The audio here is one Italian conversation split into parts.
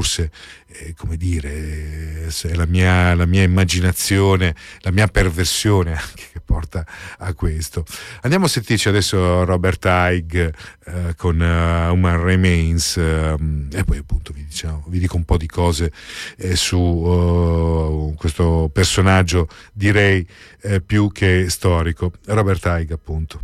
forse come dire, è la mia immaginazione, la mia perversione anche che porta a questo. Andiamo a sentirci adesso Robert Haig con Human Remains, e poi appunto vi dico un po' di cose su questo personaggio, direi più che storico, Robert Haig appunto.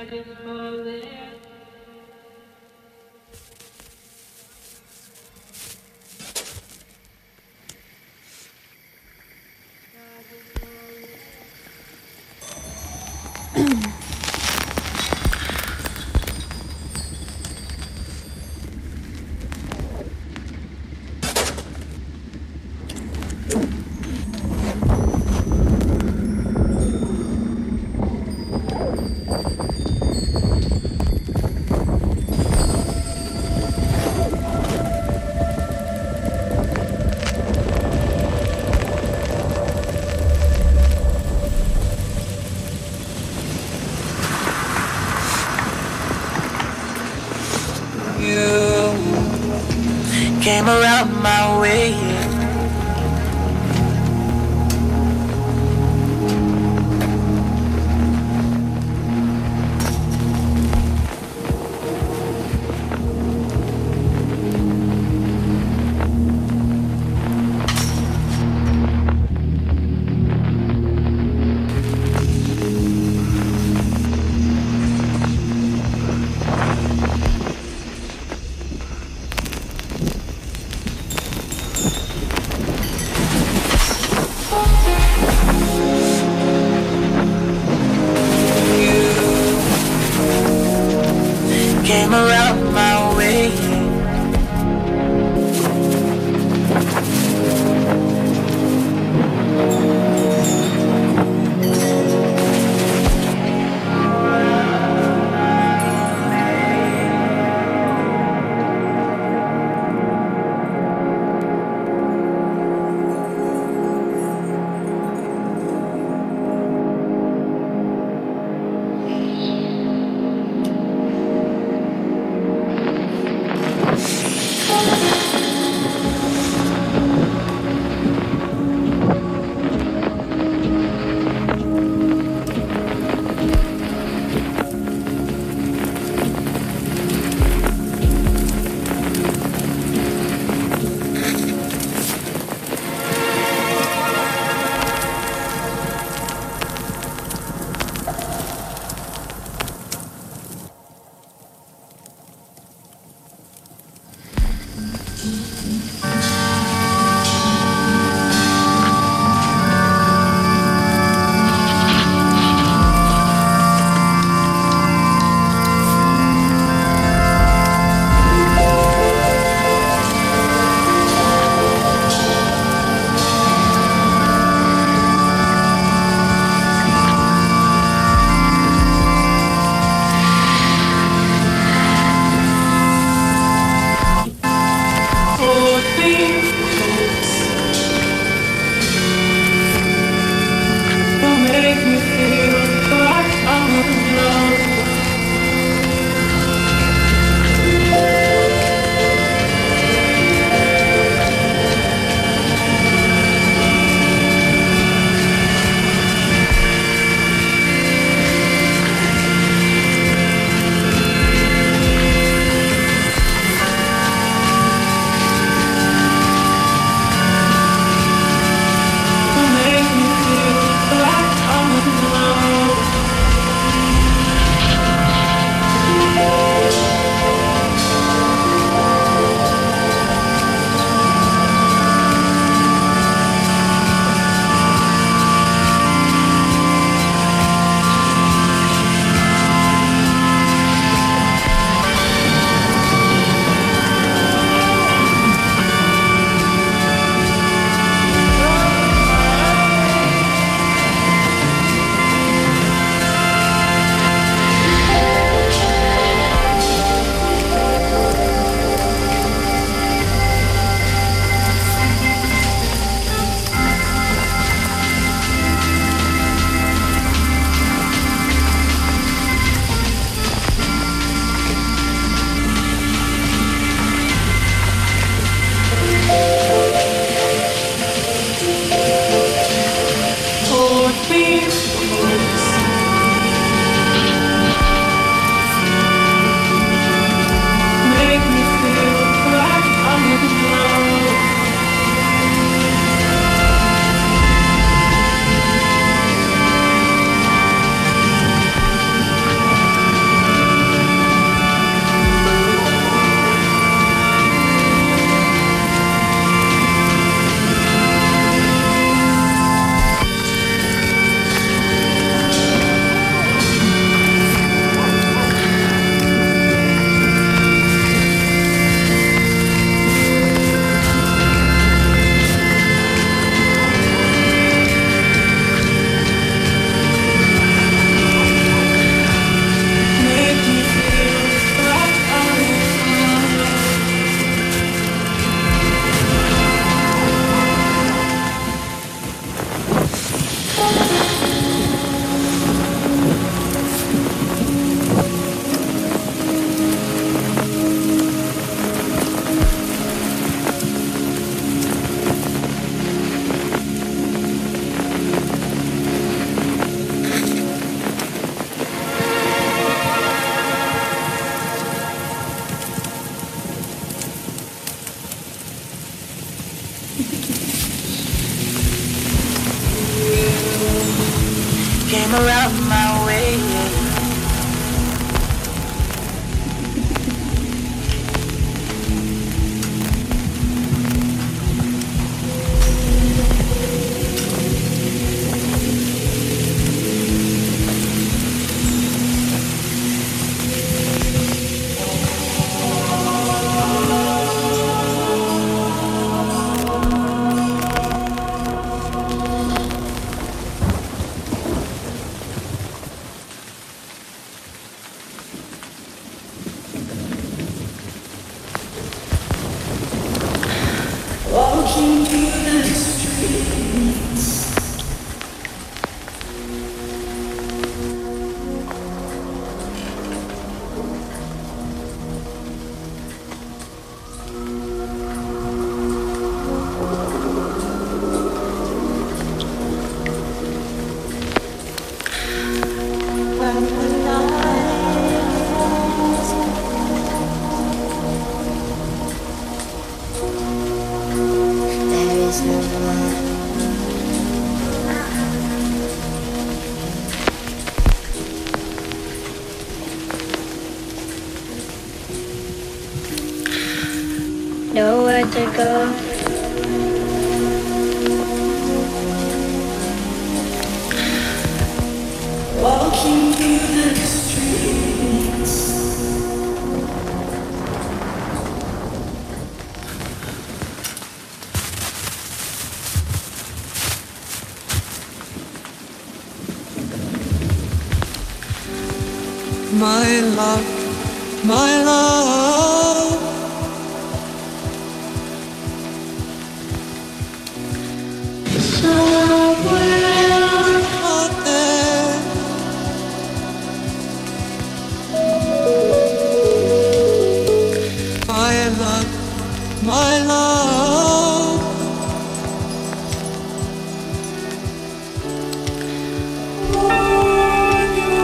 Came around my way. came around my way. Walking through the streets, when the night falls, there is no one. Nowhere to go. Walking through the streets, my love, my love. Somewhere out there, my love, my love. Want you.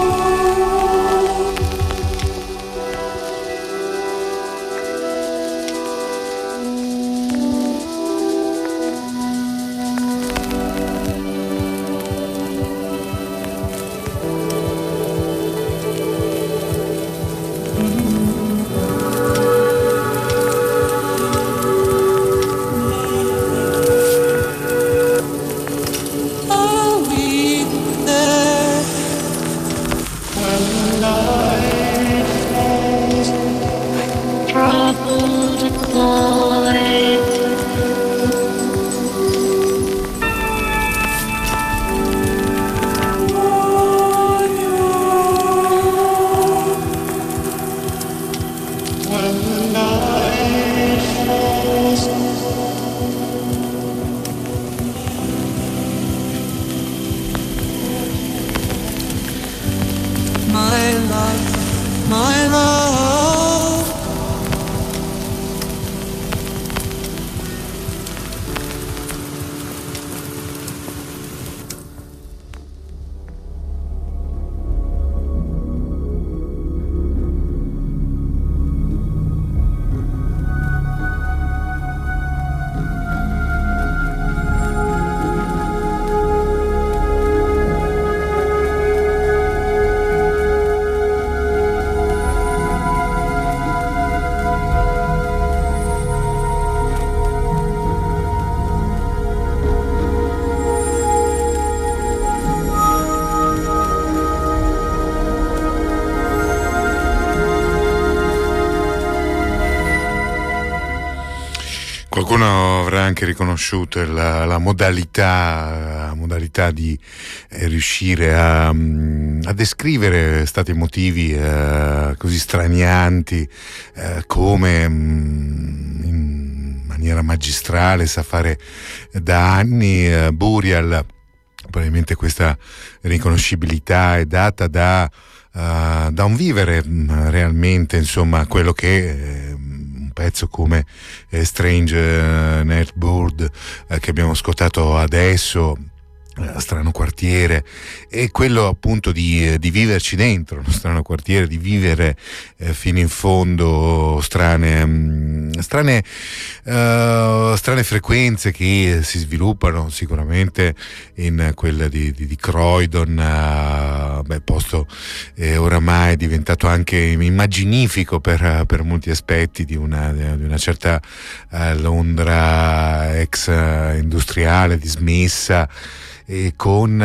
Are we there when the night falls? Troubled quiet. When the night falls, my love, my love. Qualcuno avrà anche riconosciuto la modalità di riuscire a descrivere stati emotivi così stranianti, come in maniera magistrale sa fare da anni Burial. Probabilmente questa riconoscibilità è data da un vivere realmente, insomma, quello che un pezzo come Strange Netbird che abbiamo ascoltato adesso, Strano quartiere, è quello appunto di viverci dentro uno strano quartiere, di vivere fino in fondo strane strane frequenze che si sviluppano sicuramente in quella di Croydon, posto oramai è diventato anche immaginifico per molti aspetti di una certa Londra ex industriale, dismessa, e con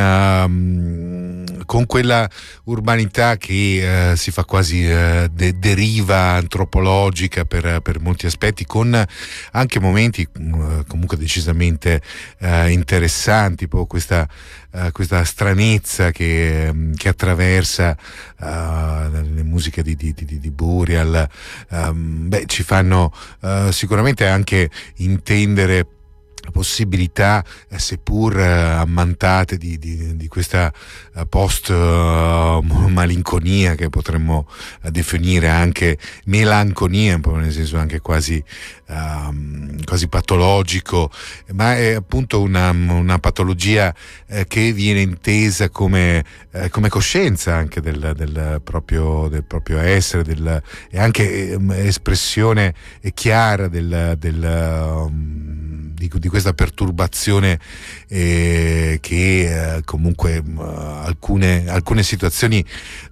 quella urbanità che si fa quasi deriva antropologica per molti aspetti, con anche momenti comunque decisamente interessanti, proprio questa stranezza che attraversa le musiche di Burial, ci fanno sicuramente anche intendere possibilità, seppur ammantate di questa post malinconia che potremmo definire anche melanconia, un po' nel senso anche quasi patologico, ma è appunto una patologia che viene intesa come coscienza anche del proprio essere, e anche espressione chiara di questa perturbazione che comunque alcune situazioni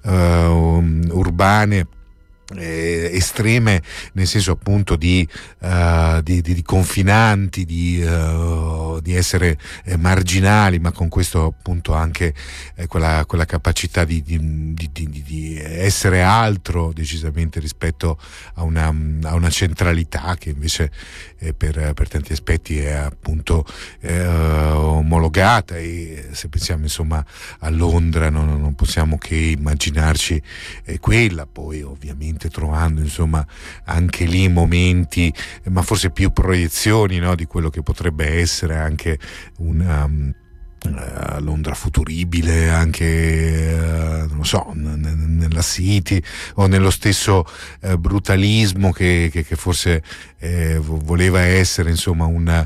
urbane estreme, nel senso appunto di confinanti, di essere marginali, ma con questo appunto anche quella capacità di essere altro decisamente rispetto a una centralità che invece per tanti aspetti è appunto omologata. E se pensiamo insomma a Londra non possiamo che immaginarci quella, poi ovviamente trovando insomma anche lì momenti, ma forse più proiezioni, no, di quello che potrebbe essere anche una Londra futuribile, anche non lo so, nella City, o nello stesso brutalismo che forse voleva essere insomma un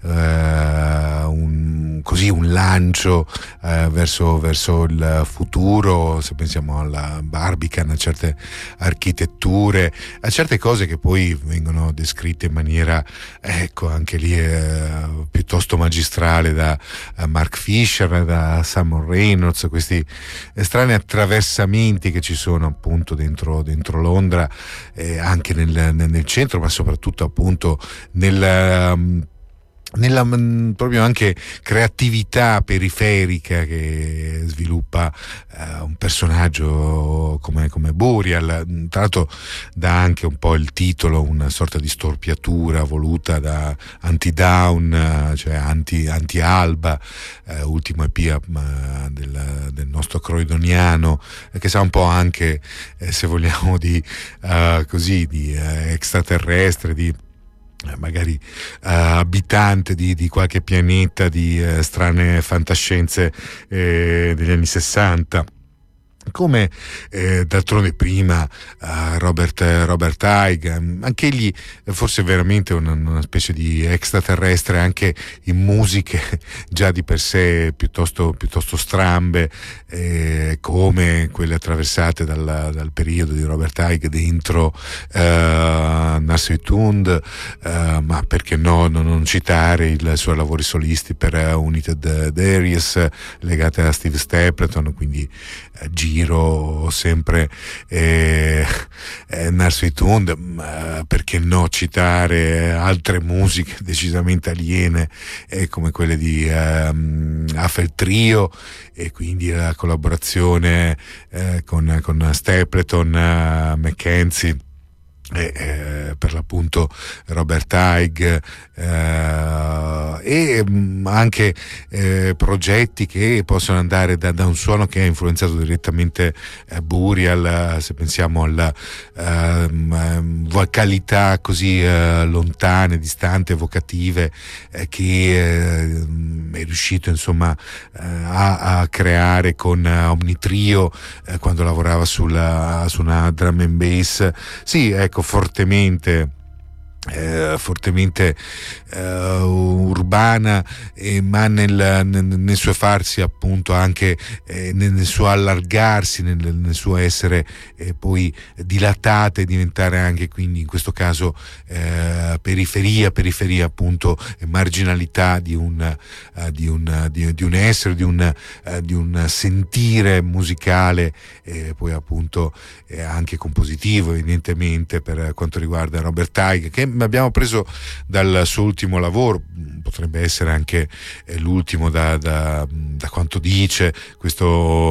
lancio verso il futuro. Se pensiamo alla Barbican, a certe architetture, a certe cose che poi vengono descritte in maniera, ecco, anche lì piuttosto magistrale da Mark Fisher, da Simon Reynolds, questi strani attraversamenti che ci sono appunto dentro Londra, anche nel centro, ma soprattutto appunto nella proprio anche creatività periferica che sviluppa un personaggio come Burial. Tra l'altro dà anche un po' il titolo una sorta di storpiatura voluta da Anti-Dawn, cioè anti-alba, ultimo EP del nostro croydoniano, che sa un po' anche, se vogliamo, di extraterrestre, di magari abitante di qualche pianeta di strane fantascienze degli anni 60. Come d'altronde prima Robert Haig, anche egli forse veramente una specie di extraterrestre, anche in musiche già di per sé piuttosto strambe, come quelle attraversate dal periodo di Robert Haig dentro Nursery Tune, ma perché no non citare i suoi lavori solisti per United Darius legate a Steve Stapleton, quindi giro sempre Nursery Tune, perché no citare altre musiche decisamente aliene, come quelle di Eiffel Trio, e quindi la collaborazione con Stapleton, Mackenzie, per l'appunto Robert Haig, e anche progetti che possono andare da un suono che ha influenzato direttamente Burial, se pensiamo alla vocalità così lontane, distanti, evocative, che è riuscito insomma a creare con Omnitrio, quando lavorava su una drum and bass. Sì, ecco, fortemente fortemente urbana, ma nel suo farsi appunto anche nel suo allargarsi, nel suo essere poi dilatata e diventare anche quindi in questo caso periferia appunto, marginalità di un essere, di un sentire musicale, poi appunto anche compositivo evidentemente per quanto riguarda Robert Tighe, che abbiamo preso dal suo ultimo lavoro, potrebbe essere anche l'ultimo da quanto dice, questo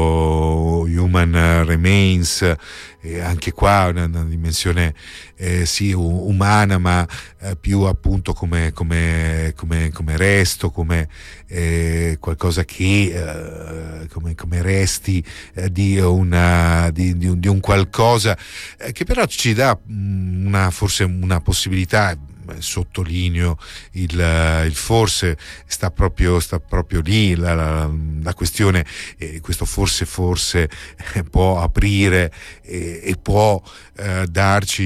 Human Remains, anche qua una dimensione sì umana, ma più appunto come resto, come qualcosa che come resti di un qualcosa che però ci dà forse una possibilità. Sottolineo il forse, sta proprio lì la questione, questo forse può aprire e può darci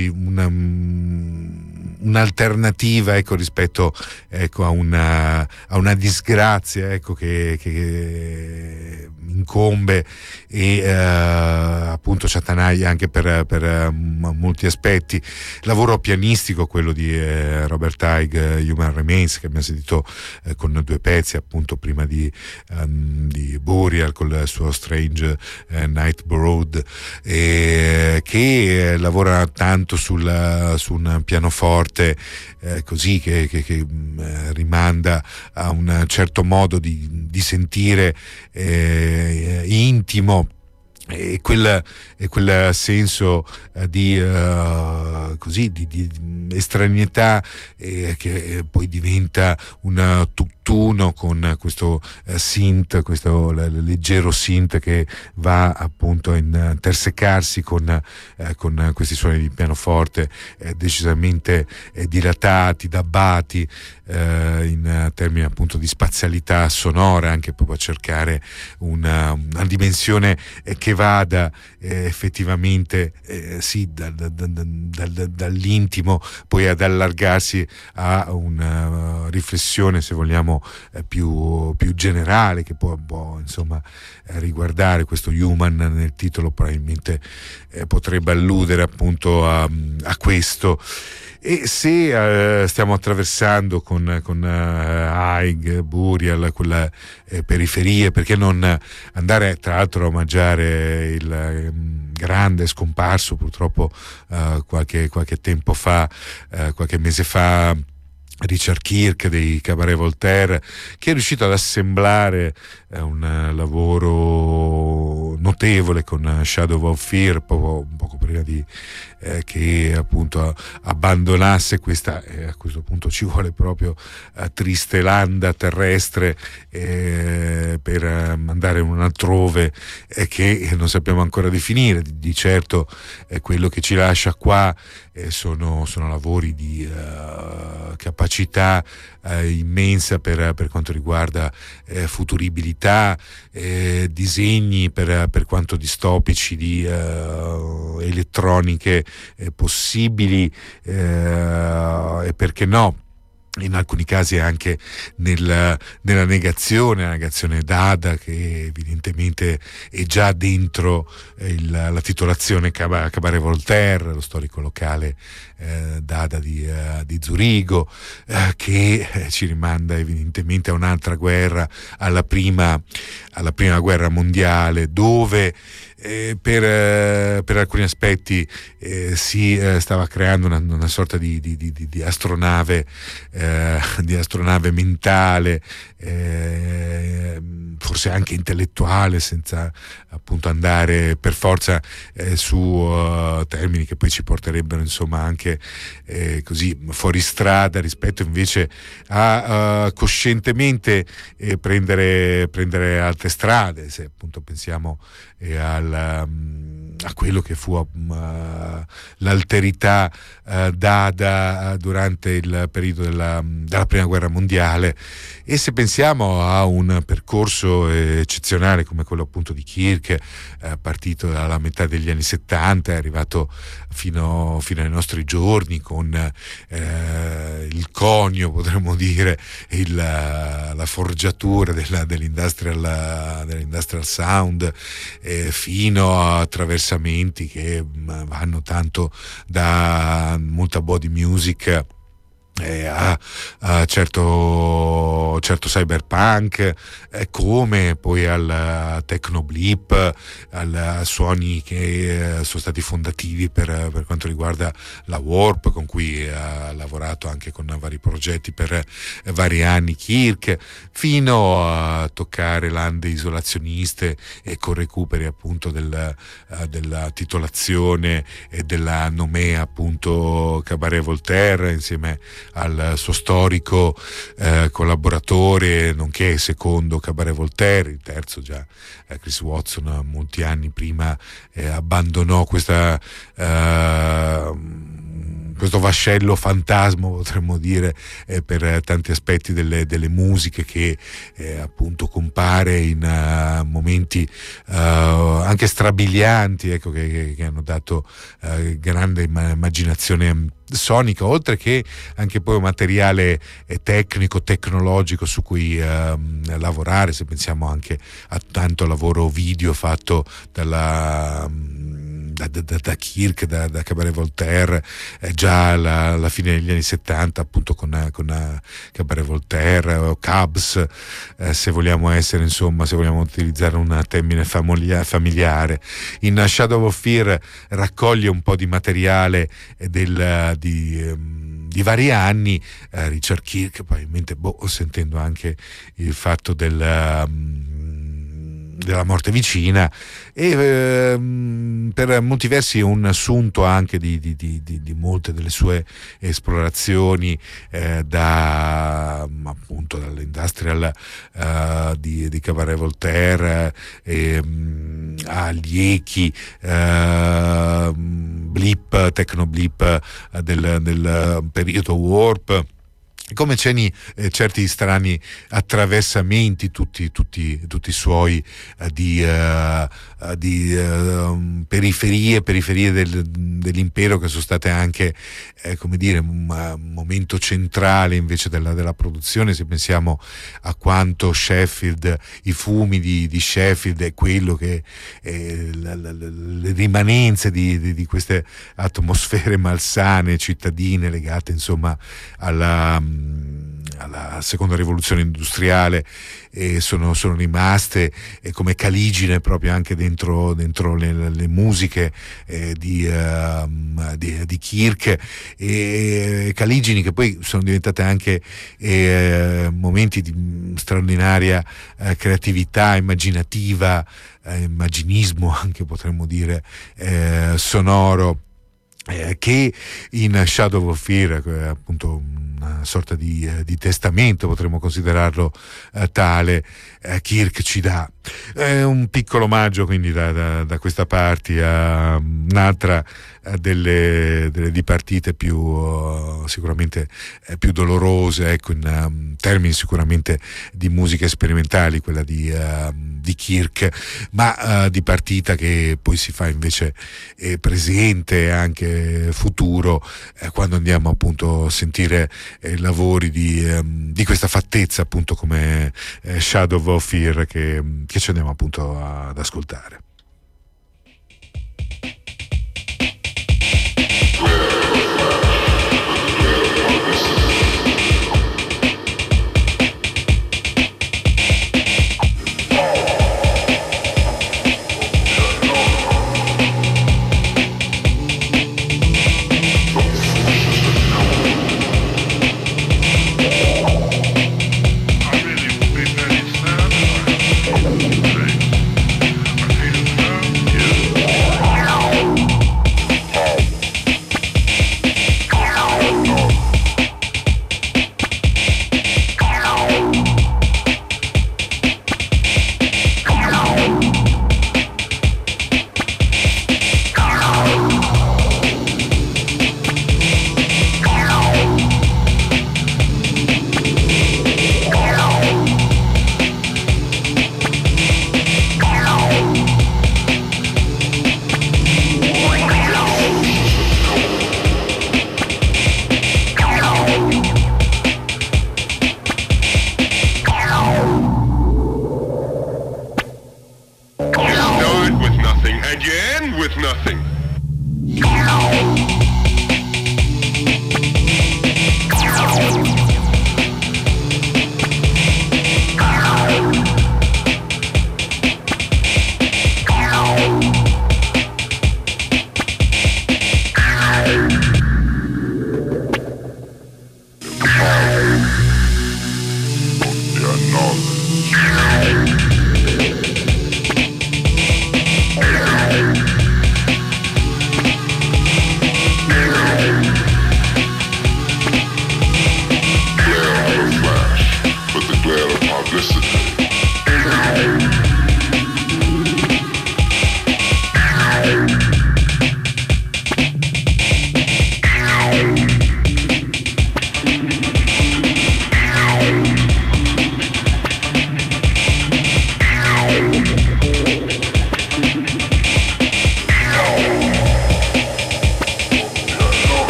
un'alternativa, ecco, rispetto, ecco, a una disgrazia, ecco, che incombe e appunto ci attanaglia anche per molti aspetti. Lavoro pianistico quello di Robert Tighe, Human Remains, che abbiamo sentito con 2 pezzi appunto prima di Burial con il suo Strange Night Brood, che lavora tanto su un pianoforte così che rimanda a un certo modo di sentire intimo, e quel senso di estraneità che poi diventa un tutt'uno con questo synth, questo leggero synth che va appunto a intersecarsi con questi suoni di pianoforte decisamente dilatati, dabbati, in termini appunto di spazialità sonora, anche proprio a cercare una dimensione che vada effettivamente sì dall'intimo poi ad allargarsi a una riflessione, se vogliamo, più generale, che può insomma riguardare questo Human. Nel titolo probabilmente potrebbe alludere appunto a questo. E se stiamo attraversando con Haig, Burial, quella periferia, perché non andare tra l'altro a omaggiare il grande scomparso purtroppo qualche tempo fa, qualche mese fa, Richard Kirk dei Cabaret Voltaire, che è riuscito ad assemblare un lavoro notevole con Shadow of Fear un poco prima di che appunto abbandonasse questa, a questo punto ci vuole proprio triste landa terrestre per andare in un altrove che non sappiamo ancora definire. Di certo quello che ci lascia qua sono lavori di capacità immensa per quanto riguarda futuribilità, disegni per quanto distopici di elettroniche possibili, e perché no in alcuni casi anche nella negazione Dada, che evidentemente è già dentro la titolazione Cabaret Voltaire, lo storico locale Dada di Zurigo, che ci rimanda evidentemente a un'altra guerra, alla prima guerra mondiale, dove per alcuni aspetti si stava creando una sorta di astronave mentale, forse anche intellettuale, senza appunto andare per forza su termini che poi ci porterebbero insomma anche così fuori strada, rispetto invece a coscientemente prendere altre strade. Se appunto pensiamo a quello che fu l'alterità data durante il periodo della prima guerra mondiale. E se pensiamo a un percorso eccezionale come quello appunto di Kirk, partito dalla metà degli anni 70, è arrivato fino ai nostri giorni con il conio, potremmo dire, la forgiatura dell'industrial sound, fino a attraversamenti che vanno tanto da molta body music a certo cyberpunk, come poi al techno blip, a suoni che sono stati fondativi per quanto riguarda la Warp, con cui ha lavorato anche con vari progetti per vari anni Kirk, fino a toccare lande isolazioniste e con recuperi appunto della titolazione e della nomea appunto Cabaret Voltaire, insieme al suo storico collaboratore nonché secondo Cabaret Voltaire. Il terzo già Chris Watson molti anni prima abbandonò questo vascello fantasma, potremmo dire, per tanti aspetti delle musiche, che appunto compare in momenti anche strabilianti, ecco, che hanno dato grande immaginazione sonica, oltre che anche poi un materiale tecnico, tecnologico su cui lavorare. Se pensiamo anche a tanto lavoro video fatto da Kirk, da Cabaret Voltaire, già alla fine degli anni 70, appunto con Cabaret Voltaire o Cubs, se vogliamo utilizzare un termine familiare. In Shadow of Fear raccoglie un po' di materiale di vari anni, Richard Kirk, probabilmente sentendo anche il fatto della morte vicina, e per molti versi un assunto anche di molte delle sue esplorazioni, appunto dall'industrial di Cabaret Voltaire agli echi blip, techno blip del periodo Warp, come certi strani attraversamenti, tutti i suoi di periferie dell'impero, che sono state anche come dire un momento centrale invece della produzione. Se pensiamo a quanto Sheffield, i fumi di Sheffield, è quello che le rimanenze di queste atmosfere malsane cittadine legate insomma alla seconda rivoluzione industriale, sono rimaste come caligine proprio anche dentro le musiche di Kirk, e caligini che poi sono diventate anche momenti di straordinaria creatività immaginativa, immaginismo anche, potremmo dire, sonoro, che in Shadow of Fear, appunto una sorta di testamento, potremmo considerarlo tale, Kirk ci dà un piccolo omaggio quindi da questa parte a un'altra delle dipartite più sicuramente più dolorose, ecco, in termini sicuramente di musiche sperimentali, quella di Kirk, ma di partita che poi si fa invece presente anche futuro, quando andiamo appunto a sentire lavori di questa fattezza appunto come Shadow of Fear, che ci andiamo appunto ad ascoltare. I really believe that it's not. nothing.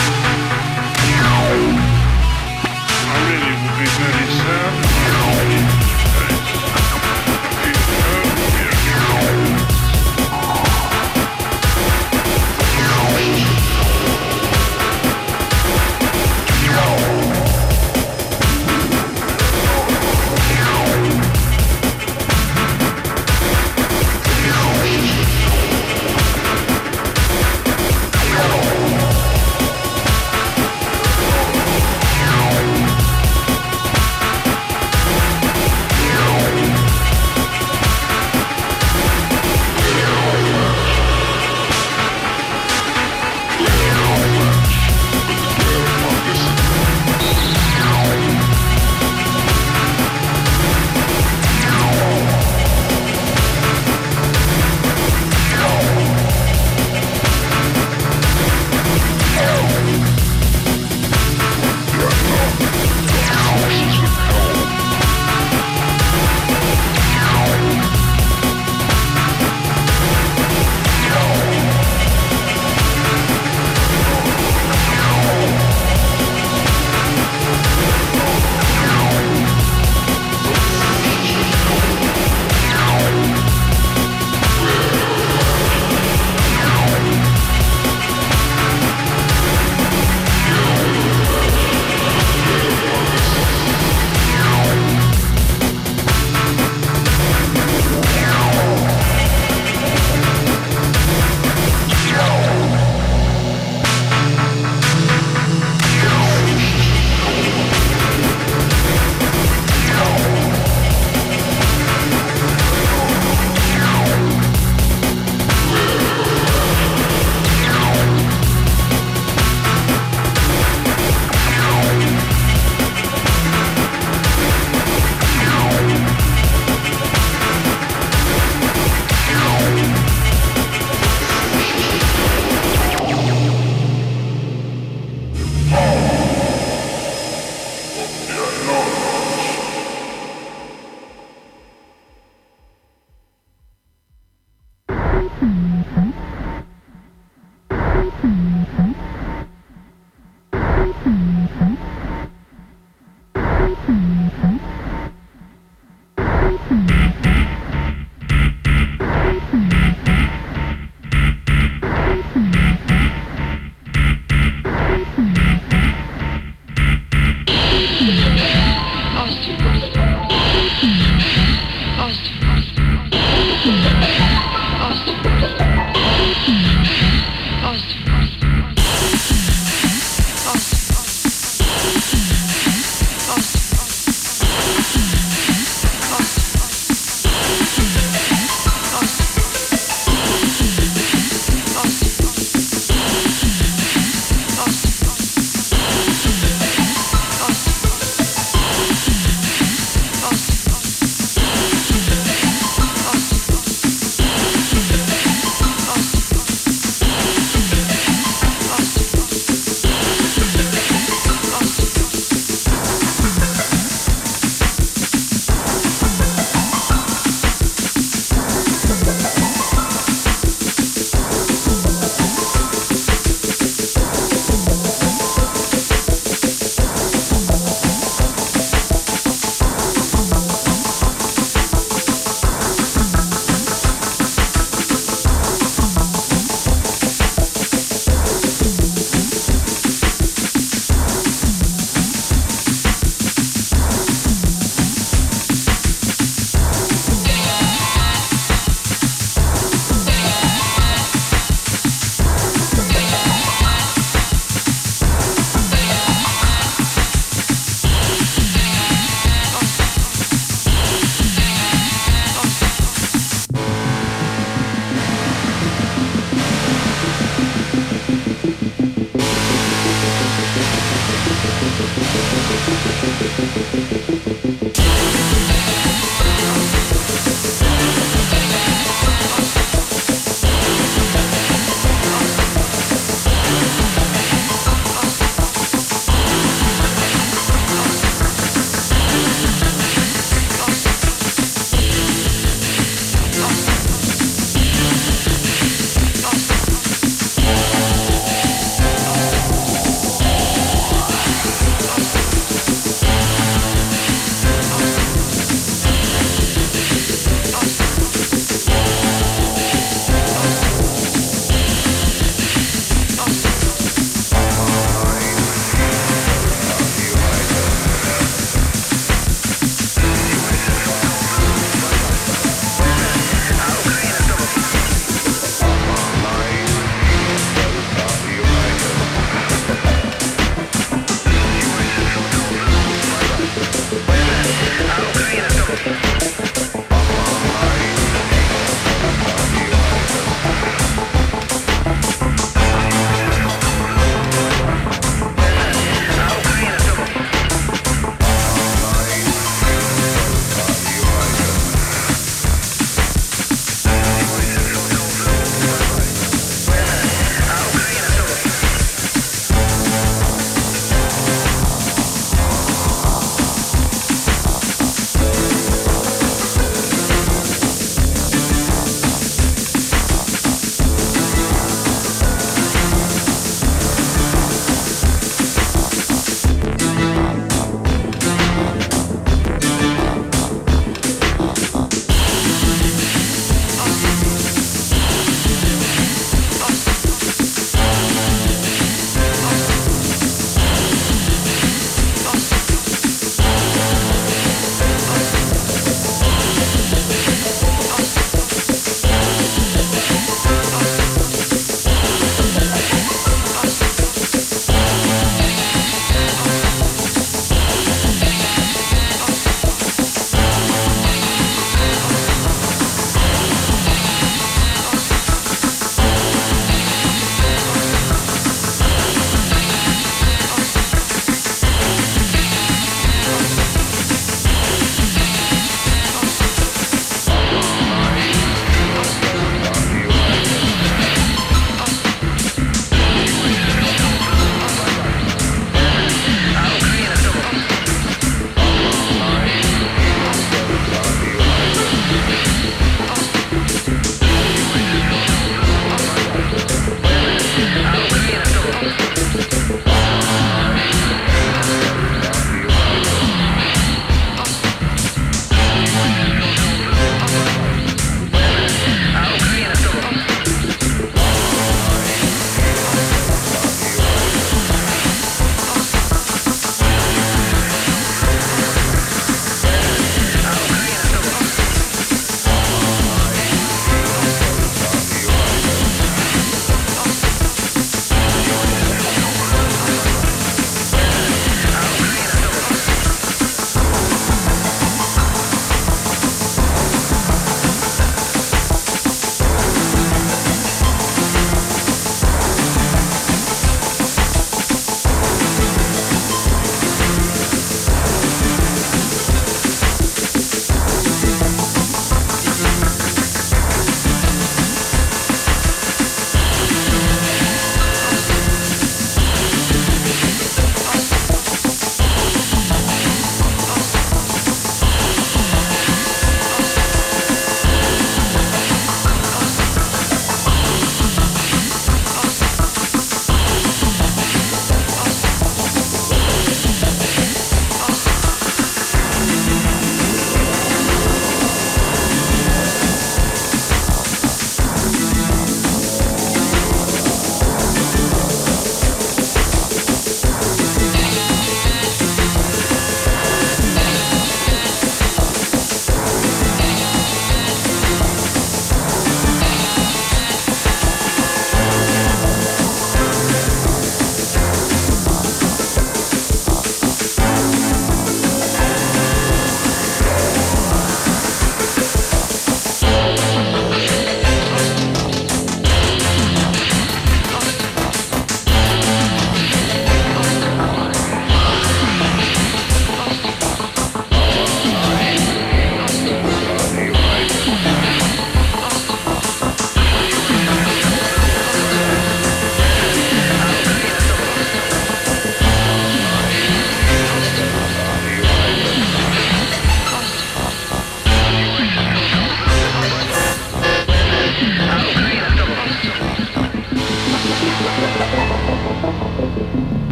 I really would be very sad.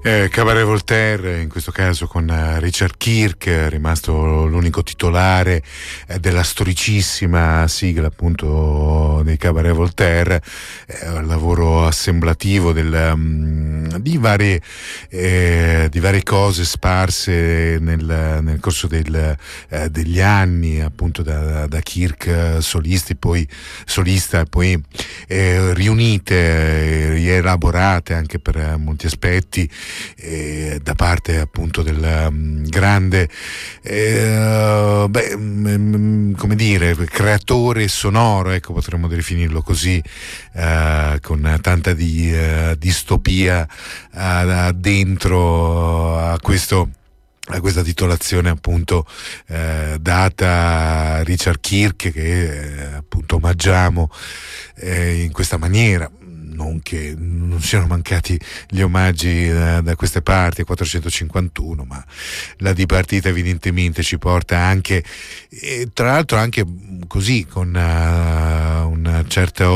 Cabaret Voltaire, in questo caso con Richard Kirk, rimasto l'unico titolare della storicissima sigla appunto dei Cabaret Voltaire, un lavoro assemblativo di varie cose sparse nel corso degli anni, appunto da Kirk solista e poi riunite, rielaborate anche per molti aspetti da parte appunto del grande come dire, creatore sonoro, ecco, potremmo definirlo così, con tanta distopia dentro a questa titolazione appunto data a Richard Kirk, che appunto omaggiamo in questa maniera. Non che non siano mancati gli omaggi da queste parti a 451, ma la dipartita evidentemente ci porta anche, tra l'altro anche così, con un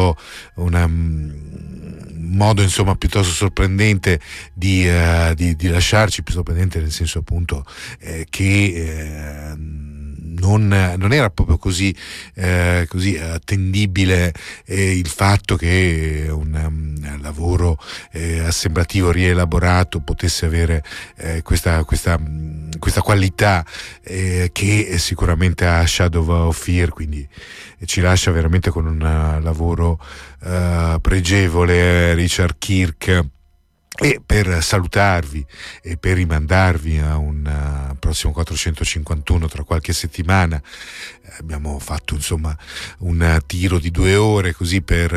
modo insomma piuttosto sorprendente di lasciarci, più sorprendente nel senso appunto che non era proprio così attendibile il fatto che un lavoro assemblativo rielaborato potesse avere questa qualità che sicuramente ha Shadow of Fear, quindi ci lascia veramente con un lavoro pregevole Richard Kirk. E per salutarvi e per rimandarvi a un prossimo 451 tra qualche settimana, abbiamo fatto insomma un tiro di 2 ore così per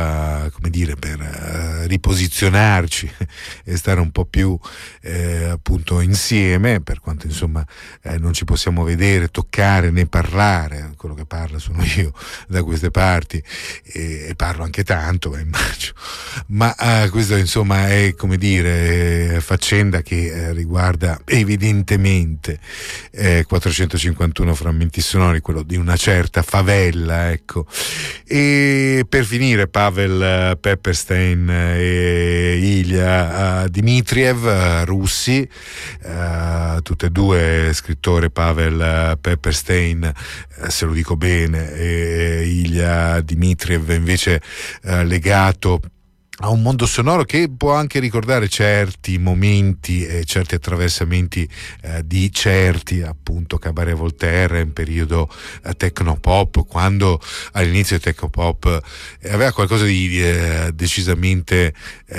riposizionarci e stare un po' più appunto insieme, per quanto insomma non ci possiamo vedere, toccare né parlare. Quello che parla sono io da queste parti e parlo anche tanto, immagino, ma questo insomma è, come dire, faccenda che riguarda evidentemente 451 frammenti sonori, quello di una certa favela, ecco. E per finire Pavel Pepperstein e Ilya Dmitriev, russi, tutte e due scrittore, Pavel Pepperstein, se lo dico bene, e Ilya Dmitriev invece legato a un mondo sonoro che può anche ricordare certi momenti e certi attraversamenti di certi appunto Cabaret Voltaire in periodo technopop, quando all'inizio il technopop aveva qualcosa di decisamente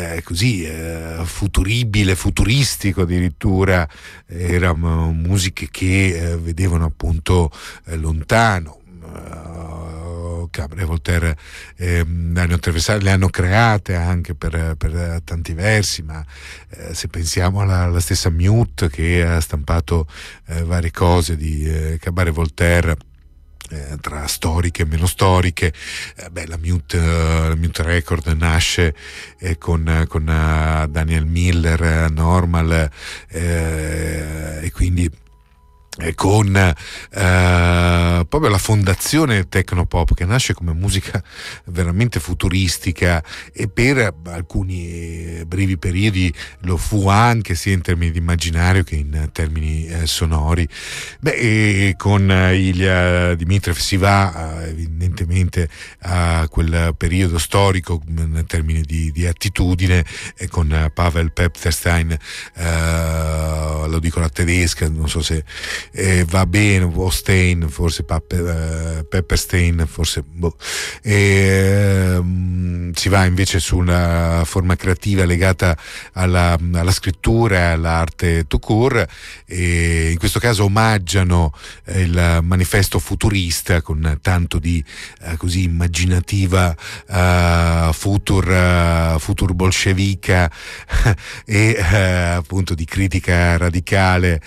futuribile, futuristico addirittura. Erano musiche che vedevano lontano. Cabaret Voltaire le hanno create anche per tanti versi, ma se pensiamo alla stessa Mute, che ha stampato varie cose di Cabaret Voltaire, tra storiche e meno storiche, la Mute Record nasce con Daniel Miller, Normal, e quindi con proprio la fondazione Tecnopop, che nasce come musica veramente futuristica e per alcuni brevi periodi lo fu anche, sia in termini di immaginario che in termini sonori. E con Ilya Dmitriev si va evidentemente a quel periodo storico in termini di attitudine, e con Pavel Pepperstein, lo dico alla tedesca, non so se va bene, o Stein, forse Pepperstein, forse si va invece su una forma creativa legata alla scrittura, all'arte tout court, e in questo caso omaggiano il manifesto futurista con tanto di così immaginativa futur bolscevica e appunto di critica radicale radicale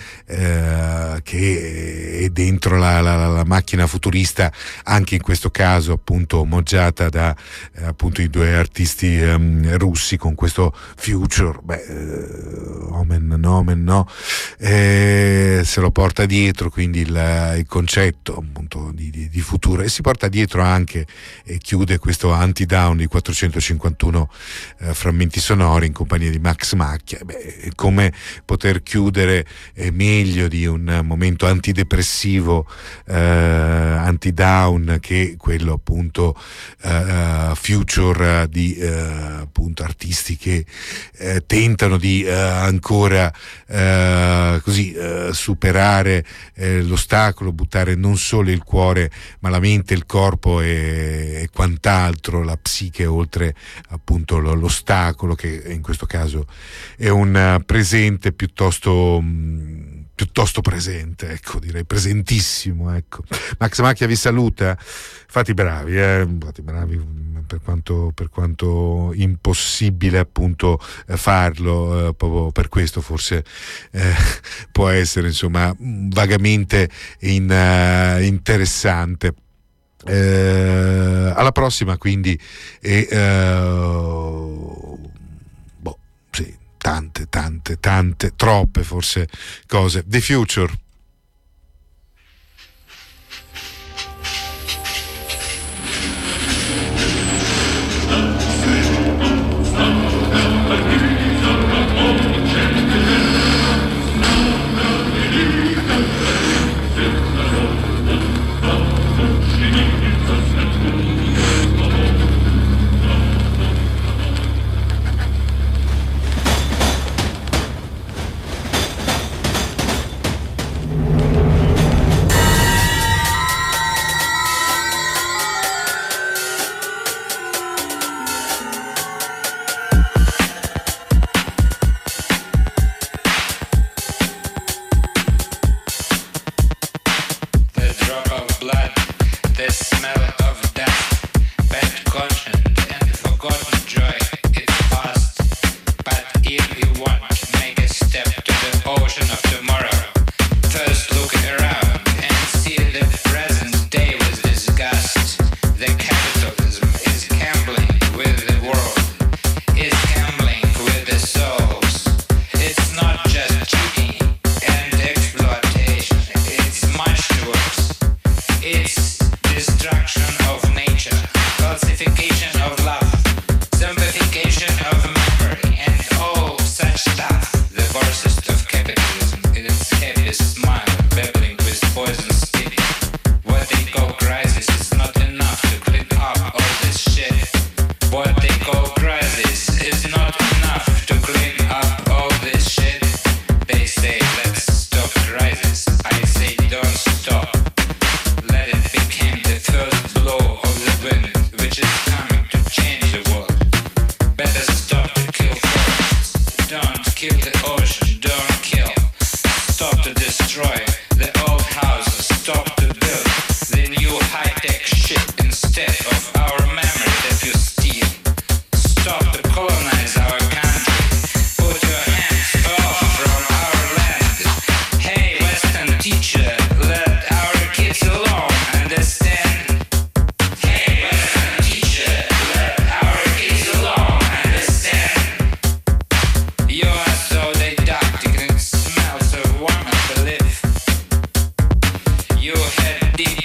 che è dentro la macchina futurista, anche in questo caso appunto omaggiata da appunto i due artisti russi con questo Future. Omen no, se lo porta dietro quindi il concetto appunto di futuro, e si porta dietro anche e chiude questo Anti-Down di 451 frammenti sonori in compagnia di Max Macchia. Come poter chiudere meglio di un momento antidepressivo Anti-Down che quello appunto Future di appunto artisti che tentano di ancora così superare l'ostacolo, buttare non solo il cuore ma la mente, il corpo e quant'altro, la psiche oltre appunto l'ostacolo, che in questo caso è un presente piuttosto presente, ecco, direi presentissimo, ecco. Max Macchia vi saluta, fate bravi per quanto impossibile appunto farlo, proprio per questo forse può essere insomma vagamente interessante. Alla prossima quindi sì, tante, troppe forse cose. The Future.